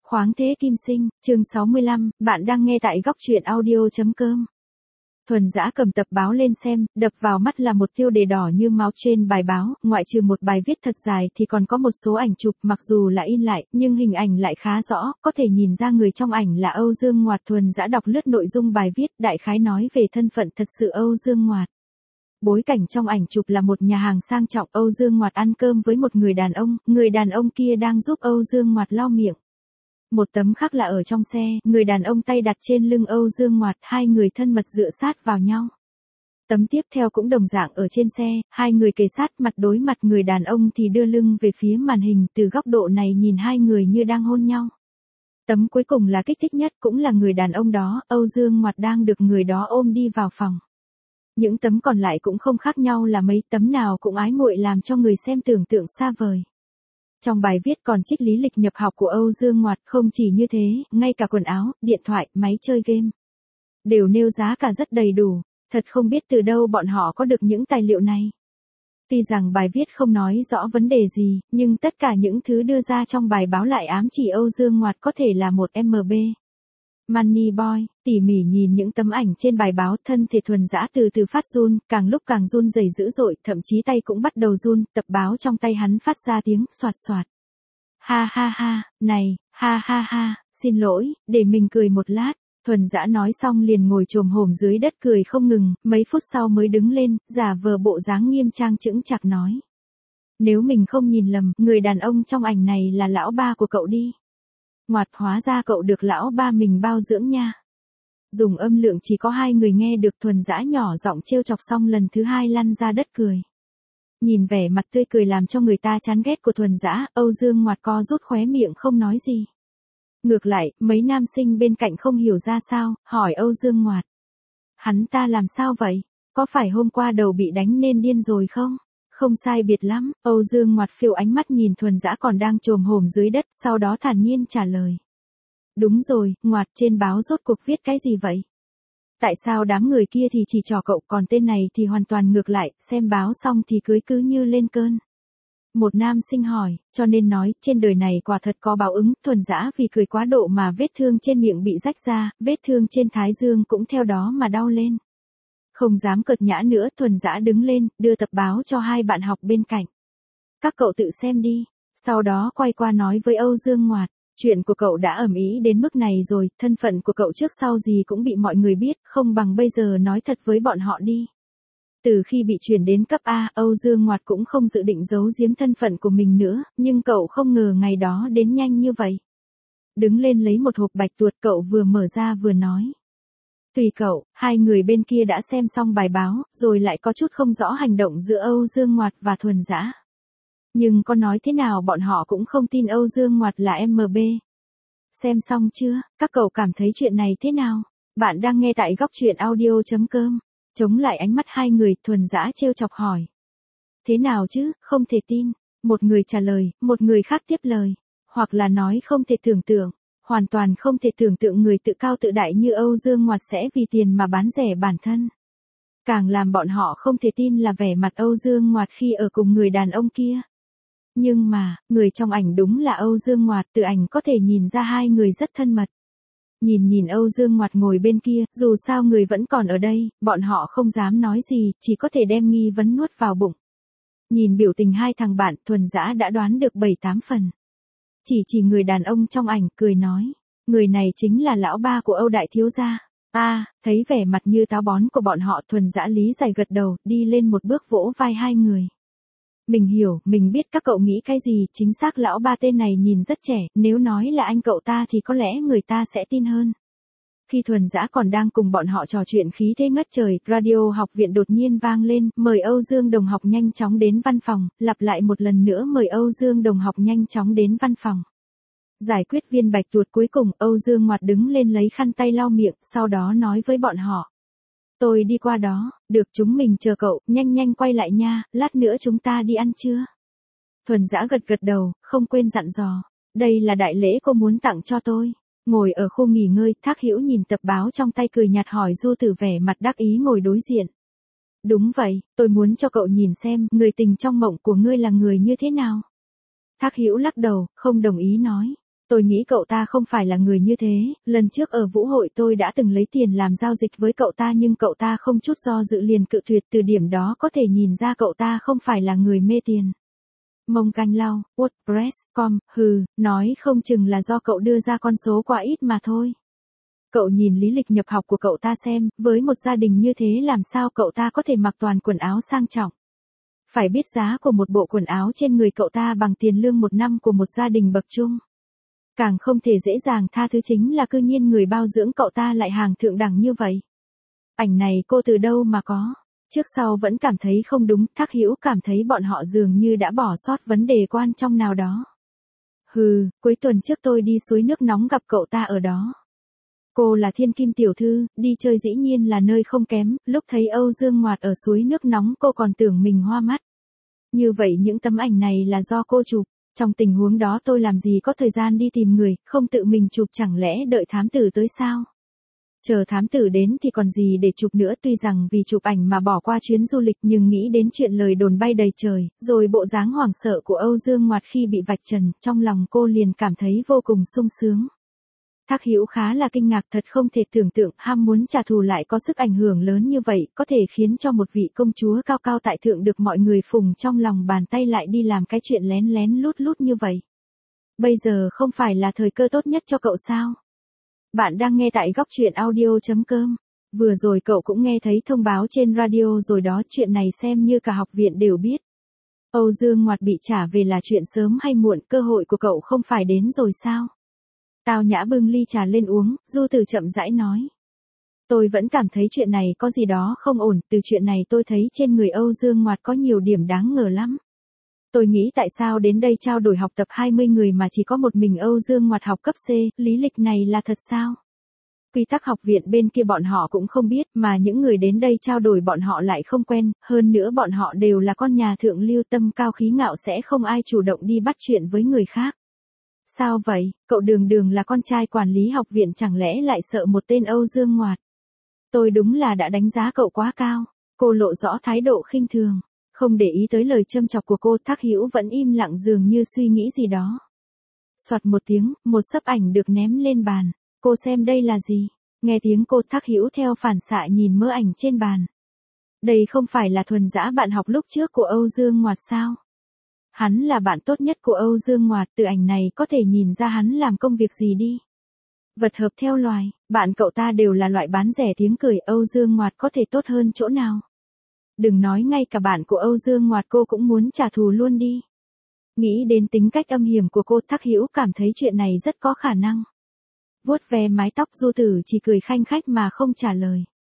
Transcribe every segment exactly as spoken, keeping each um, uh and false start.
Khoáng thế kim sinh, chương sáu mươi lăm, bạn đang nghe tại góc truyện audio.com. Thuần Dã cầm tập báo lên xem, đập vào mắt là một tiêu đề đỏ như máu trên bài báo, ngoại trừ một bài viết thật dài thì còn có một số ảnh chụp, mặc dù là in lại, nhưng hình ảnh lại khá rõ, có thể nhìn ra người trong ảnh là Âu Dương Ngoạt. Thuần Dã đọc lướt nội dung bài viết, đại khái nói về thân phận thật sự Âu Dương Ngoạt. Bối cảnh trong ảnh chụp là một nhà hàng sang trọng, Âu Dương Ngoạt ăn cơm với một người đàn ông, người đàn ông kia đang giúp Âu Dương Ngoạt lau miệng. Một tấm khác là ở trong xe, người đàn ông tay đặt trên lưng Âu Dương Ngoạt, hai người thân mật dựa sát vào nhau. Tấm tiếp theo cũng đồng dạng ở trên xe, hai người kề sát mặt đối mặt, người đàn ông thì đưa lưng về phía màn hình, từ góc độ này nhìn hai người như đang hôn nhau. Tấm cuối cùng là kích thích nhất, cũng là người đàn ông đó, Âu Dương Ngoạt đang được người đó ôm đi vào phòng. Những tấm còn lại cũng không khác nhau là mấy, tấm nào cũng ái muội làm cho người xem tưởng tượng xa vời. Trong bài viết còn trích lý lịch nhập học của Âu Dương Ngoạt, không chỉ như thế, ngay cả quần áo, điện thoại, máy chơi game đều nêu giá cả rất đầy đủ, thật không biết từ đâu bọn họ có được những tài liệu này. Tuy rằng bài viết không nói rõ vấn đề gì, nhưng tất cả những thứ đưa ra trong bài báo lại ám chỉ Âu Dương Ngoạt có thể là một em bê. Money Boy. Tỉ mỉ nhìn những tấm ảnh trên bài báo, thân thể Thuần Dã từ từ phát run, càng lúc càng run rẩy dữ dội, thậm chí tay cũng bắt đầu run, tập báo trong tay hắn phát ra tiếng xoạt xoạt. Ha ha ha, này, ha ha ha, xin lỗi, để mình cười một lát. Thuần Dã nói xong liền ngồi chồm hổm dưới đất cười không ngừng, mấy phút sau mới đứng lên, giả vờ bộ dáng nghiêm trang chững chạc nói. Nếu mình không nhìn lầm, người đàn ông trong ảnh này là lão ba của cậu đi. Ngoạt, hóa ra cậu được lão ba mình bao dưỡng nha. Dùng âm lượng chỉ có hai người nghe được, Thuần Dã nhỏ giọng trêu chọc xong lần thứ hai lăn ra đất cười. Nhìn vẻ mặt tươi cười làm cho người ta chán ghét của Thuần Dã, Âu Dương Ngoạt co rút khóe miệng không nói gì. Ngược lại, mấy nam sinh bên cạnh không hiểu ra sao, hỏi Âu Dương Ngoạt. Hắn ta làm sao vậy? Có phải hôm qua đầu bị đánh nên điên rồi không? Không sai biệt lắm, Âu Dương Ngoạt phiêu ánh mắt nhìn Thuần Dã còn đang chồm hổm dưới đất, sau đó thản nhiên trả lời. Đúng rồi, Ngoạt, trên báo rốt cuộc viết cái gì vậy? Tại sao đám người kia thì chỉ trò cậu, còn tên này thì hoàn toàn ngược lại, xem báo xong thì cưới cứ như lên cơn. Một nam sinh hỏi, cho nên nói, trên đời này quả thật có báo ứng. Thuần Dã vì cười quá độ mà vết thương trên miệng bị rách ra, vết thương trên thái dương cũng theo đó mà đau lên. Không dám cợt nhã nữa, Thuần Dã đứng lên, đưa tập báo cho hai bạn học bên cạnh. Các cậu tự xem đi. Sau đó quay qua nói với Âu Dương Ngoạt, chuyện của cậu đã ầm ĩ đến mức này rồi, thân phận của cậu trước sau gì cũng bị mọi người biết, không bằng bây giờ nói thật với bọn họ đi. Từ khi bị chuyển đến cấp A, Âu Dương Ngoạt cũng không dự định giấu giếm thân phận của mình nữa, nhưng cậu không ngờ ngày đó đến nhanh như vậy. Đứng lên lấy một hộp bạch tuộc, cậu vừa mở ra vừa nói. Tùy cậu. Hai người bên kia đã xem xong bài báo, rồi lại có chút không rõ hành động giữa Âu Dương Ngoạt và Thuần Dã. Nhưng có nói thế nào bọn họ cũng không tin Âu Dương Ngoạt là em bê. Xem xong chưa, các cậu cảm thấy chuyện này thế nào? Bạn đang nghe tại góc truyện audio.com. Chống lại ánh mắt hai người, Thuần Dã trêu chọc hỏi. Thế nào chứ, không thể tin. Một người trả lời, một người khác tiếp lời. Hoặc là nói không thể tưởng tượng. Hoàn toàn không thể tưởng tượng người tự cao tự đại như Âu Dương Ngoạt sẽ vì tiền mà bán rẻ bản thân. Càng làm bọn họ không thể tin là vẻ mặt Âu Dương Ngoạt khi ở cùng người đàn ông kia. Nhưng mà, người trong ảnh đúng là Âu Dương Ngoạt, từ ảnh có thể nhìn ra hai người rất thân mật. Nhìn nhìn Âu Dương Ngoạt ngồi bên kia, dù sao người vẫn còn ở đây, bọn họ không dám nói gì, chỉ có thể đem nghi vấn nuốt vào bụng. Nhìn biểu tình hai thằng bạn, Thuần Dã đã đoán được bảy tám phần. Chỉ chỉ người đàn ông trong ảnh, cười nói. Người này chính là lão ba của Âu đại thiếu gia. A, à, thấy vẻ mặt như táo bón của bọn họ, Thuần Dã lý giải gật đầu, đi lên một bước vỗ vai hai người. Mình hiểu, mình biết các cậu nghĩ cái gì, chính xác lão ba tên này nhìn rất trẻ, nếu nói là anh cậu ta thì có lẽ người ta sẽ tin hơn. Khi Thuần Dã còn đang cùng bọn họ trò chuyện khí thế ngất trời, radio học viện đột nhiên vang lên, mời Âu Dương đồng học nhanh chóng đến văn phòng, lặp lại một lần nữa mời Âu Dương đồng học nhanh chóng đến văn phòng. Giải quyết viên bạch tuộc cuối cùng, Âu Dương Ngoạt đứng lên lấy khăn tay lau miệng, sau đó nói với bọn họ. Tôi đi qua đó, được, chúng mình chờ cậu, nhanh nhanh quay lại nha, lát nữa chúng ta đi ăn trưa. Thuần Dã gật gật đầu, không quên dặn dò. Đây là đại lễ cô muốn tặng cho tôi. Ngồi ở khu nghỉ ngơi, Thác Hữu nhìn tập báo trong tay cười nhạt hỏi Du Tử vẻ mặt đắc ý ngồi đối diện. Đúng vậy, tôi muốn cho cậu nhìn xem, người tình trong mộng của ngươi là người như thế nào. Thác Hữu lắc đầu, không đồng ý nói. Tôi nghĩ cậu ta không phải là người như thế, lần trước ở vũ hội tôi đã từng lấy tiền làm giao dịch với cậu ta nhưng cậu ta không chút do dự liền cự tuyệt, từ điểm đó có thể nhìn ra cậu ta không phải là người mê tiền. Mông Canh Lau, WordPress chấm com, hừ, nói không chừng là do cậu đưa ra con số quá ít mà thôi. Cậu nhìn lý lịch nhập học của cậu ta xem, với một gia đình như thế làm sao cậu ta có thể mặc toàn quần áo sang trọng. Phải biết giá của một bộ quần áo trên người cậu ta bằng tiền lương một năm của một gia đình bậc trung. Càng không thể dễ dàng tha thứ chính là cư nhiên người bao dưỡng cậu ta lại hàng thượng đẳng như vậy. Ảnh này cô từ đâu mà có? Trước sau vẫn cảm thấy không đúng, Thác Hữu cảm thấy bọn họ dường như đã bỏ sót vấn đề quan trọng nào đó. Hừ, cuối tuần trước tôi đi suối nước nóng gặp cậu ta ở đó. Cô là thiên kim tiểu thư, đi chơi dĩ nhiên là nơi không kém, lúc thấy Âu Dương Ngoạt ở suối nước nóng cô còn tưởng mình hoa mắt. Như vậy những tấm ảnh này là do cô chụp. Trong tình huống đó tôi làm gì có thời gian đi tìm người, không tự mình chụp chẳng lẽ đợi thám tử tới sao? Chờ thám tử đến thì còn gì để chụp nữa, tuy rằng vì chụp ảnh mà bỏ qua chuyến du lịch nhưng nghĩ đến chuyện lời đồn bay đầy trời, rồi bộ dáng hoảng sợ của Âu Dương Ngoạt khi bị vạch trần, trong lòng cô liền cảm thấy vô cùng sung sướng. Thác Hữu khá là kinh ngạc, thật không thể tưởng tượng ham muốn trả thù lại có sức ảnh hưởng lớn như vậy, có thể khiến cho một vị công chúa cao cao tại thượng được mọi người phùng trong lòng bàn tay lại đi làm cái chuyện lén lén lút lút như vậy. Bây giờ không phải là thời cơ tốt nhất cho cậu sao? Bạn đang nghe tại góc truyện audio chấm com. Vừa rồi cậu cũng nghe thấy thông báo trên radio rồi đó, chuyện này xem như cả học viện đều biết. Âu Dương Ngoạt bị trả về là chuyện sớm hay muộn, cơ hội của cậu không phải đến rồi sao? Tao Nhã bưng ly trà lên uống, Du Từ chậm rãi nói. Tôi vẫn cảm thấy chuyện này có gì đó không ổn, từ chuyện này tôi thấy trên người Âu Dương Ngoạt có nhiều điểm đáng ngờ lắm. Tôi nghĩ tại sao đến đây trao đổi học tập hai mươi người mà chỉ có một mình Âu Dương Ngoạt học cấp C, lý lịch này là thật sao? Quy tắc học viện bên kia bọn họ cũng không biết, mà những người đến đây trao đổi bọn họ lại không quen, hơn nữa bọn họ đều là con nhà thượng lưu tâm cao khí ngạo, sẽ không ai chủ động đi bắt chuyện với người khác. Sao vậy, cậu đường đường là con trai quản lý học viện chẳng lẽ lại sợ một tên Âu Dương Ngoạt? Tôi đúng là đã đánh giá cậu quá cao. Cô lộ rõ thái độ khinh thường. Không để ý tới lời châm chọc của cô, Thác Hữu vẫn im lặng dường như suy nghĩ gì đó. Soạt một tiếng, một xấp ảnh được ném lên bàn. Cô xem đây là gì? Nghe tiếng cô, Thác Hữu theo phản xạ nhìn mớ ảnh trên bàn. Đây không phải là Thuần Dã bạn học lúc trước của Âu Dương Ngoạt sao? Hắn là bạn tốt nhất của Âu Dương Ngoạt, từ ảnh này có thể nhìn ra hắn làm công việc gì đi. Vật hợp theo loài, bạn cậu ta đều là loại bán rẻ tiếng cười, Âu Dương Ngoạt có thể tốt hơn chỗ nào? Đừng nói ngay cả bạn của Âu Dương Ngoạt cô cũng muốn trả thù luôn đi. Nghĩ đến tính cách âm hiểm của cô, Thác Hữu cảm thấy chuyện này rất có khả năng. Vuốt ve mái tóc, Du Tử chỉ cười khanh khách mà không trả lời.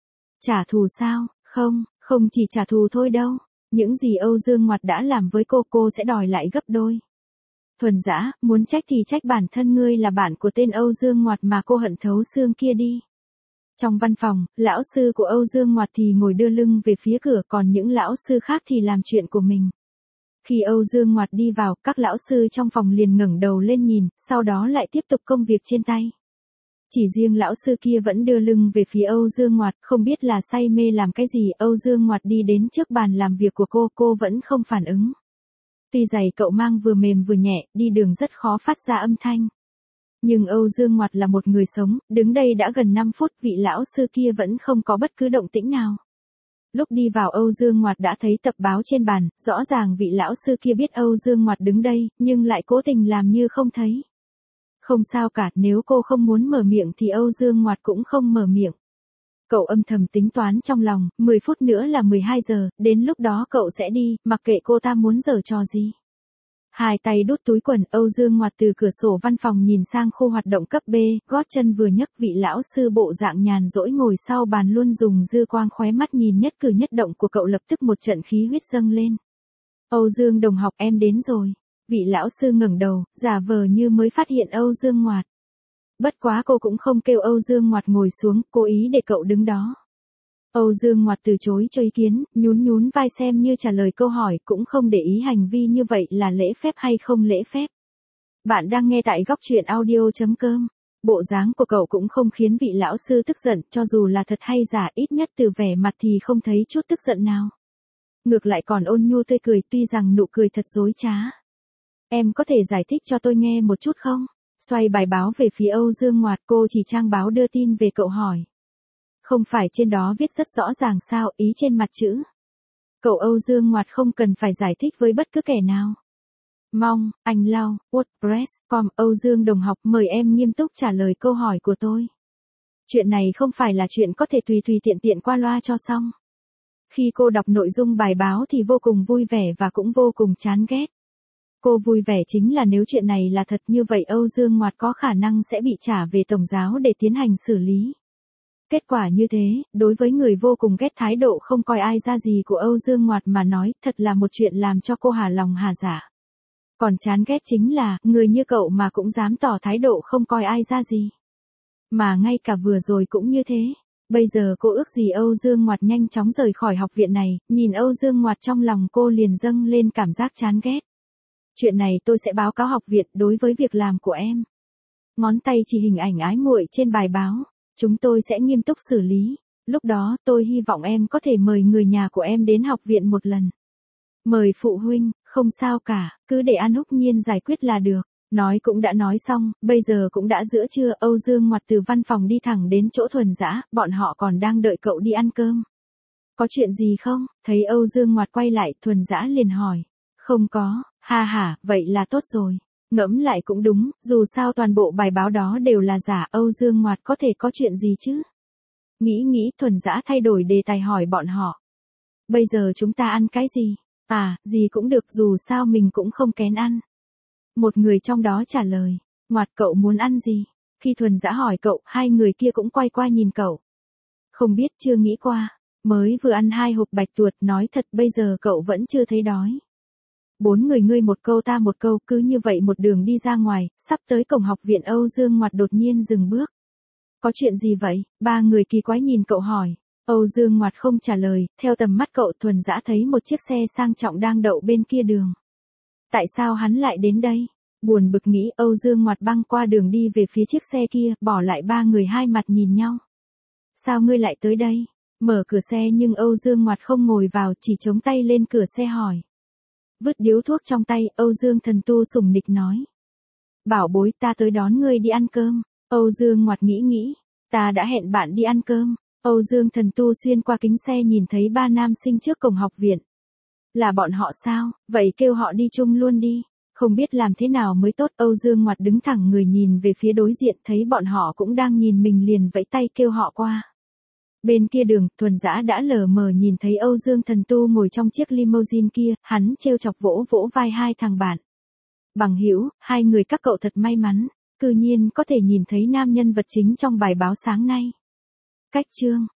Trả thù sao? Không, không chỉ trả thù thôi đâu. Những gì Âu Dương Ngoạt đã làm với cô, cô sẽ đòi lại gấp đôi. Thuần Dã, muốn trách thì trách bản thân ngươi là bạn của tên Âu Dương Ngoạt mà cô hận thấu xương kia đi. Trong văn phòng, lão sư của Âu Dương Ngoạt thì ngồi đưa lưng về phía cửa, còn những lão sư khác thì làm chuyện của mình. Khi Âu Dương Ngoạt đi vào, các lão sư trong phòng liền ngẩng đầu lên nhìn, sau đó lại tiếp tục công việc trên tay. Chỉ riêng lão sư kia vẫn đưa lưng về phía Âu Dương Ngoạt, không biết là say mê làm cái gì. Âu Dương Ngoạt đi đến trước bàn làm việc của cô, cô vẫn không phản ứng. Tuy giày cậu mang vừa mềm vừa nhẹ, đi đường rất khó phát ra âm thanh. Nhưng Âu Dương Ngoạt là một người sống, đứng đây đã gần năm phút, vị lão sư kia vẫn không có bất cứ động tĩnh nào. Lúc đi vào, Âu Dương Ngoạt đã thấy tập báo trên bàn, rõ ràng vị lão sư kia biết Âu Dương Ngoạt đứng đây, nhưng lại cố tình làm như không thấy. Không sao cả, nếu cô không muốn mở miệng thì Âu Dương Ngoạt cũng không mở miệng. Cậu âm thầm tính toán trong lòng, mười phút nữa là mười hai giờ, đến lúc đó cậu sẽ đi, mặc kệ cô ta muốn giở trò gì. Hai tay đút túi quần, Âu Dương Ngoạt từ cửa sổ văn phòng nhìn sang khu hoạt động cấp B, gót chân vừa nhấc, vị lão sư bộ dạng nhàn rỗi ngồi sau bàn luôn dùng dư quang khóe mắt nhìn nhất cử nhất động của cậu, lập tức một trận khí huyết dâng lên. Âu Dương đồng học, em đến rồi. Vị lão sư ngẩng đầu, giả vờ như mới phát hiện Âu Dương Ngoạt. Bất quá cô cũng không kêu Âu Dương Ngoạt ngồi xuống, cố ý để cậu đứng đó. Âu Dương Ngoạt từ chối cho ý kiến, nhún nhún vai xem như trả lời câu hỏi, cũng không để ý hành vi như vậy là lễ phép hay không lễ phép. Bạn đang nghe tại góc truyện audio chấm com. Bộ dáng của cậu cũng không khiến vị lão sư tức giận, cho dù là thật hay giả, ít nhất từ vẻ mặt thì không thấy chút tức giận nào. Ngược lại còn ôn nhu tươi cười, tuy rằng nụ cười thật dối trá. Em có thể giải thích cho tôi nghe một chút không? Xoay bài báo về phía Âu Dương Ngoạt, cô chỉ trang báo đưa tin về cậu hỏi. Không phải trên đó viết rất rõ ràng sao, ý trên mặt chữ. Cậu Âu Dương Ngoạt không cần phải giải thích với bất cứ kẻ nào. Mong, anh Lau, WordPress, com, Âu Dương đồng học mời em nghiêm túc trả lời câu hỏi của tôi. Chuyện này không phải là chuyện có thể tùy tùy tiện tiện qua loa cho xong. Khi cô đọc nội dung bài báo thì vô cùng vui vẻ và cũng vô cùng chán ghét. Cô vui vẻ chính là nếu chuyện này là thật như vậy Âu Dương Ngoạt có khả năng sẽ bị trả về Tổng giáo để tiến hành xử lý. Kết quả như thế, đối với người vô cùng ghét thái độ không coi ai ra gì của Âu Dương Ngoạt mà nói, thật là một chuyện làm cho cô hà lòng hà dạ. Còn chán ghét chính là, người như cậu mà cũng dám tỏ thái độ không coi ai ra gì. Mà ngay cả vừa rồi cũng như thế. Bây giờ cô ước gì Âu Dương Ngoạt nhanh chóng rời khỏi học viện này, nhìn Âu Dương Ngoạt trong lòng cô liền dâng lên cảm giác chán ghét. Chuyện này tôi sẽ báo cáo học viện đối với việc làm của em. Ngón tay chỉ hình ảnh ái muội trên bài báo. Chúng tôi sẽ nghiêm túc xử lý. Lúc đó tôi hy vọng em có thể mời người nhà của em đến học viện một lần. Mời phụ huynh, không sao cả, cứ để An Húc Nhiên giải quyết là được. Nói cũng đã nói xong, bây giờ cũng đã giữa trưa, Âu Dương Ngoạt từ văn phòng đi thẳng đến chỗ Thuần Dã, bọn họ còn đang đợi cậu đi ăn cơm. Có chuyện gì không? Thấy Âu Dương Ngoạt quay lại, Thuần Dã liền hỏi. Không có, ha ha, vậy là tốt rồi. Ngẫm lại cũng đúng, dù sao toàn bộ bài báo đó đều là giả, Âu Dương Ngoạt có thể có chuyện gì chứ? Nghĩ nghĩ, Thuần Dã thay đổi đề tài hỏi bọn họ. Bây giờ chúng ta ăn cái gì? À, gì cũng được, dù sao mình cũng không kén ăn. Một người trong đó trả lời, Ngoạt cậu muốn ăn gì? Khi Thuần Dã hỏi cậu, hai người kia cũng quay qua nhìn cậu. Không biết, chưa nghĩ qua, mới vừa ăn hai hộp bạch tuộc, nói thật bây giờ cậu vẫn chưa thấy đói. Bốn người ngươi một câu ta một câu, cứ như vậy một đường đi ra ngoài, sắp tới cổng học viện Âu Dương Ngoạt đột nhiên dừng bước. Có chuyện gì vậy? Ba người kỳ quái nhìn cậu hỏi. Âu Dương Ngoạt không trả lời, theo tầm mắt cậu Thuần Dã thấy một chiếc xe sang trọng đang đậu bên kia đường. Tại sao hắn lại đến đây? Buồn bực nghĩ, Âu Dương Ngoạt băng qua đường đi về phía chiếc xe kia, bỏ lại ba người hai mặt nhìn nhau. Sao ngươi lại tới đây? Mở cửa xe nhưng Âu Dương Ngoạt không ngồi vào, chỉ chống tay lên cửa xe hỏi. Vứt điếu thuốc trong tay, Âu Dương Thần Tu sủng nịch nói. Bảo bối, ta tới đón ngươi đi ăn cơm. Âu Dương Ngoạt nghĩ nghĩ. Ta đã hẹn bạn đi ăn cơm. Âu Dương Thần Tu xuyên qua kính xe nhìn thấy ba nam sinh trước cổng học viện. Là bọn họ sao? Vậy kêu họ đi chung luôn đi. Không biết làm thế nào mới tốt. Âu Dương Ngoạt đứng thẳng người nhìn về phía đối diện, thấy bọn họ cũng đang nhìn mình liền vẫy tay kêu họ qua. Bên kia đường, Thuần Dã đã lờ mờ nhìn thấy Âu Dương Thần Tu ngồi trong chiếc limousine kia, hắn trêu chọc vỗ vỗ vai hai thằng bạn. Bằng hữu, hai người các cậu thật may mắn, cư nhiên có thể nhìn thấy nam nhân vật chính trong bài báo sáng nay. Cách chương